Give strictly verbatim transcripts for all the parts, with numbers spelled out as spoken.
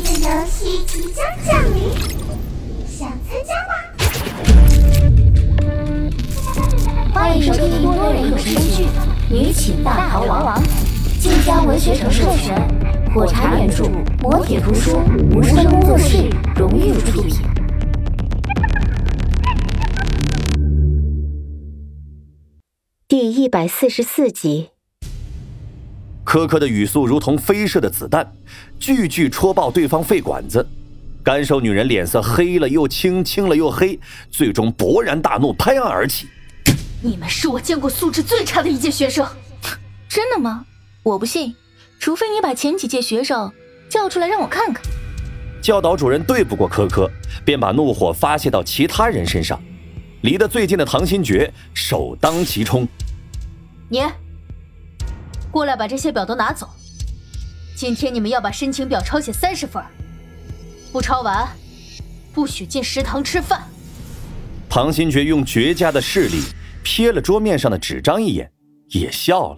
的游戏即将降临，想参加吗？ 欢迎收听多人有声剧《女寝大逃亡》，晋江文学城授权，火柴原著，磨铁图书，无声工作室荣誉出品。第一百四十四集。 柯柯的语速如同飞射的子弹，句句戳爆对方肺管子。干瘦女人脸色黑了又青，青了又黑，最终勃然大怒，拍案而起。 你们是我见过素质最差的一届学生。 真的吗？我不信，除非你把前几届学生叫出来让我看看。 教导主任对不过柯柯，便把怒火发泄到其他人身上。离得最近的唐新觉首当其冲。 你过来把这些表都拿走，今天你们要把申请表抄写三十份，不抄完不许进食堂吃饭。 唐新觉用绝佳的视力瞥了桌面上的纸张一眼，也笑了。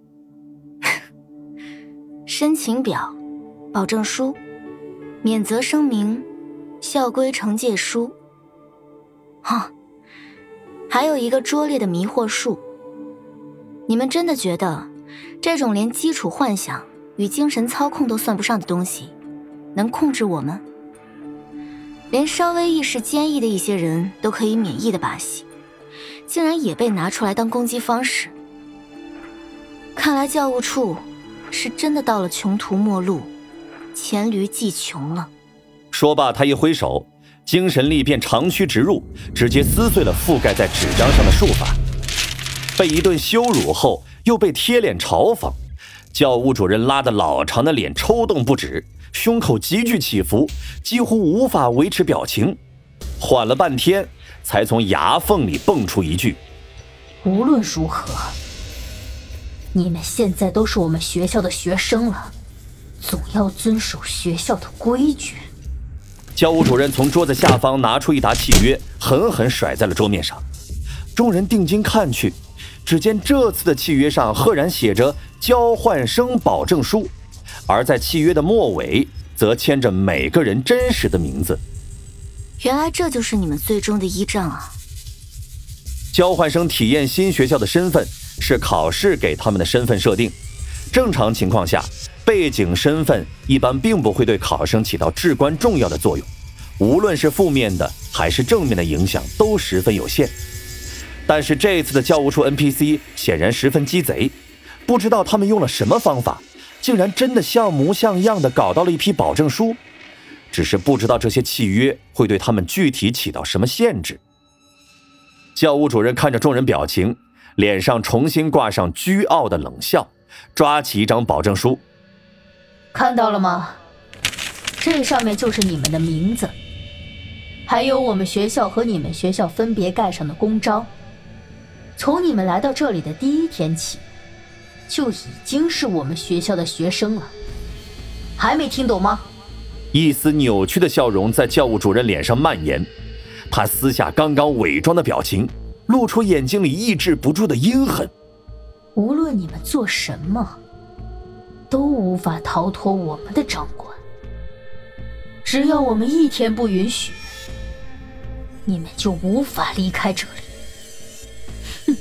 申请表、保证书、免责声明、校规惩戒书，哈，还有一个拙劣的迷惑术。你们真的觉得这种连基础幻想与精神操控都算不上的东西能控制我们？连稍微意识坚毅的一些人都可以免疫的把戏，竟然也被拿出来当攻击方式。看来教务处是真的到了穷途末路，黔驴技穷了。 说罢，他一挥手，精神力便长驱直入，直接撕碎了覆盖在纸张上的术法。被一顿羞辱后，又被贴脸嘲讽，教务主任拉得老长的脸抽动不止，胸口急剧起伏，几乎无法维持表情。缓了半天，才从牙缝里蹦出一句： 无论如何，你们现在都是我们学校的学生了，总要遵守学校的规矩。 教务主任从桌子下方拿出一沓契约，狠狠甩在了桌面上。众人定睛看去，只见这次的契约上赫然写着交换生保证书，而在契约的末尾则签着每个人真实的名字。 原来这就是你们最终的依仗啊！ 交换生体验新学校的身份是考试给他们的身份设定，正常情况下，背景身份一般并不会对考生起到至关重要的作用，无论是负面的还是正面的影响都十分有限。但是这次的教务处 N P C 显然十分鸡贼，不知道他们用了什么方法，竟然真的像模像样的搞到了一批保证书，只是不知道这些契约会对他们具体起到什么限制。教务主任看着众人表情，脸上重新挂上倨傲的冷笑，抓起一张保证书。 看到了吗？这上面就是你们的名字，还有我们学校和你们学校分别盖上的公章。从你们来到这里的第一天起，就已经是我们学校的学生了，还没听懂吗？ 一丝扭曲的笑容在教务主任脸上蔓延，他撕下刚刚伪装的表情，露出眼睛里抑制不住的阴狠。 无论你们做什么，都无法逃脱我们的掌管。只要我们一天不允许，你们就无法离开这里。哼，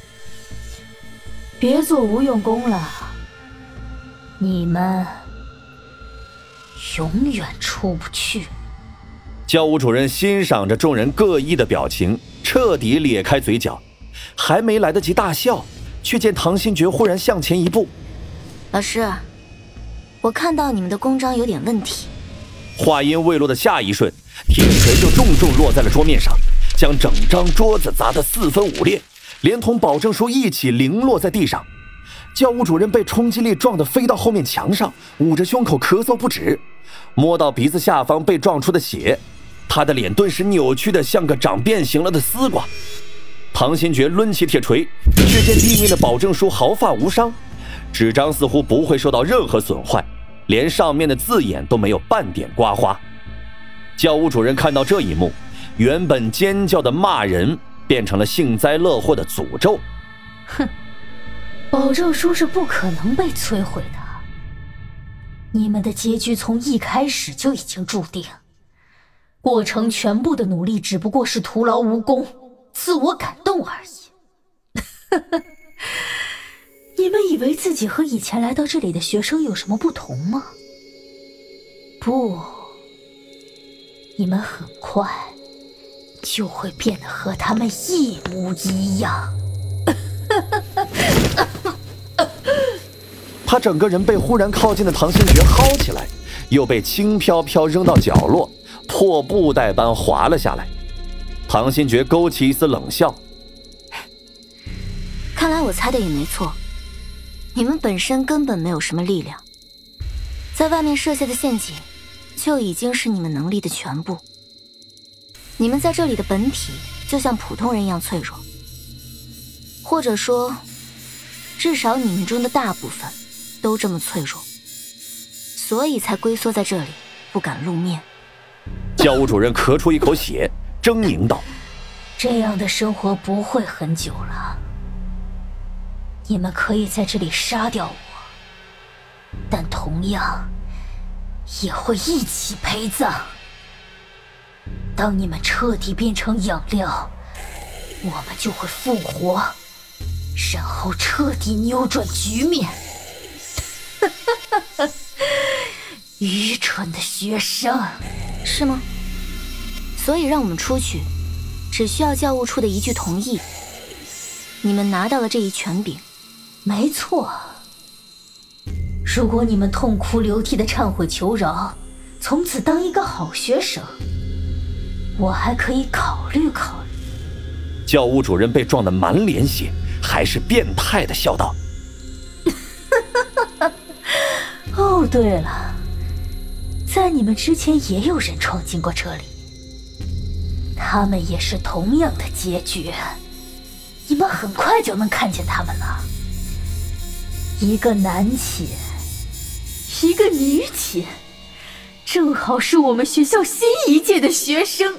别做无用功了，你们永远出不去。 教务主任欣赏着众人各异的表情，彻底咧开嘴角，还没来得及大笑，却见唐新觉忽然向前一步。 老师，我看到你们的公章有点问题。 话音未落的下一瞬，铁锤就重重落在了桌面上，将整张桌子砸得四分五裂，连同保证书一起零落在地上。教务主任被冲击力撞得飞到后面墙上，捂着胸口咳嗽不止，摸到鼻子下方被撞出的血，他的脸顿时扭曲得像个长变形了的丝瓜。唐新觉抡起铁锤，却见地面的保证书毫发无伤，纸张似乎不会受到任何损坏，连上面的字眼都没有半点刮花。教务主任看到这一幕，原本尖叫的骂人变成了幸灾乐祸的诅咒。 哼，保证书是不可能被摧毁的， 你们的结局从一开始就已经注定，过程全部的努力只不过是徒劳无功，自我感动而已。你们以为自己和以前来到这里的学生有什么不同吗？不，你们很快就会变得和他们一模一样。 他整个人被忽然靠近的唐新觉薅起来，又被轻飘飘扔到角落，破布袋般滑了下来。唐新觉勾起一丝冷笑， 看来我猜的也没错，你们本身根本没有什么力量，在外面设下的陷阱就已经是你们能力的全部。你们在这里的本体就像普通人一样脆弱，或者说至少你们中的大部分都这么脆弱，所以才龟缩在这里不敢露面。 教务主任咳出一口血，狰狞道： 这样的生活不会很久了，你们可以在这里杀掉我，但同样也会一起陪葬。当你们彻底变成养料，我们就会复活，然后彻底扭转局面。愚蠢的学生， 是吗？所以让我们出去，只需要教务处的一句同意，你们拿到了这一权柄。 没错。如果你们痛哭流涕的忏悔求饶，从此当一个好学生，我还可以考虑考虑。 教务主任被撞得满脸血，还是变态的笑道： 哦，对了，在你们之前也有人闯进过这里，他们也是同样的结局，你们很快就能看见他们了。一个男寝，一个女寝，正好是我们学校新一届的学生。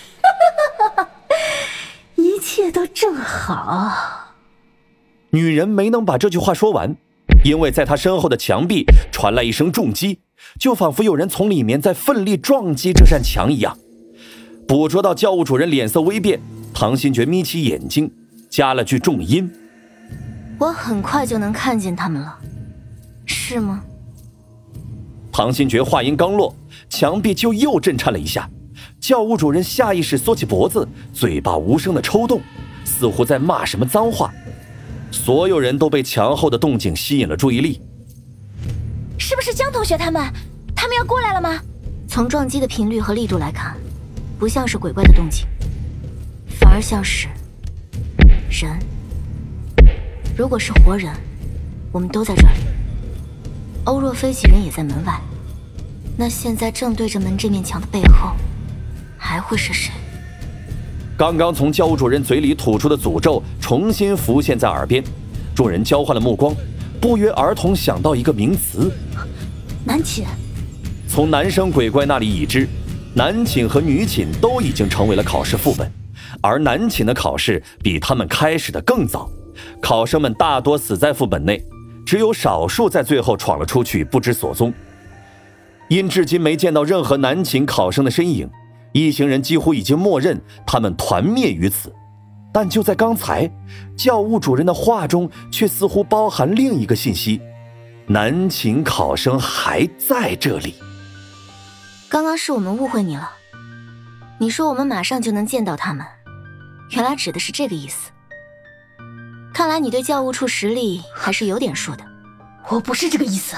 一切都正好。 女人没能把这句话说完，因为在她身后的墙壁传来一声重击，就仿佛有人从里面在奋力撞击这扇墙一样。捕捉到教务主任脸色微变，唐新觉眯起眼睛，加了句重音： 我很快就能看见他们了，是吗？ 唐新觉话音刚落，墙壁就又震颤了一下，教务主任下意识缩起脖子，嘴巴无声的抽动，似乎在骂什么脏话。所有人都被墙后的动静吸引了注意力。 是不是江同学他们？他们要过来了吗？从撞击的频率和力度来看，不像是鬼怪的动静，反而像是人。如果是活人，我们都在这里，欧若飞几人也在门外，那现在正对着门这面墙的背后，还会是谁？ 刚刚从教务主任嘴里吐出的诅咒重新浮现在耳边，众人交换了目光，不约而同想到一个名词： 男寝。 从男生鬼怪那里已知，男寝和女寝都已经成为了考试副本，而男寝的考试比他们开始的更早，考生们大多死在副本内，只有少数在最后闯了出去，不知所踪。因至今没见到任何男寝考生的身影，一行人几乎已经默认他们团灭于此。但就在刚才，教务主任的话中却似乎包含另一个信息：男寝考生还在这里。 刚刚是我们误会你了，你说我们马上就能见到他们，原来指的是这个意思。看来你对教务处实力还是有点数的。 我不是这个意思。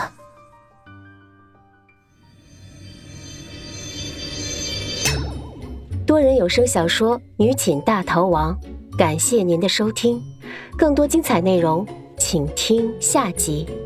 多人有声小说《女寝大逃亡》，感谢您的收听，更多精彩内容请听下集。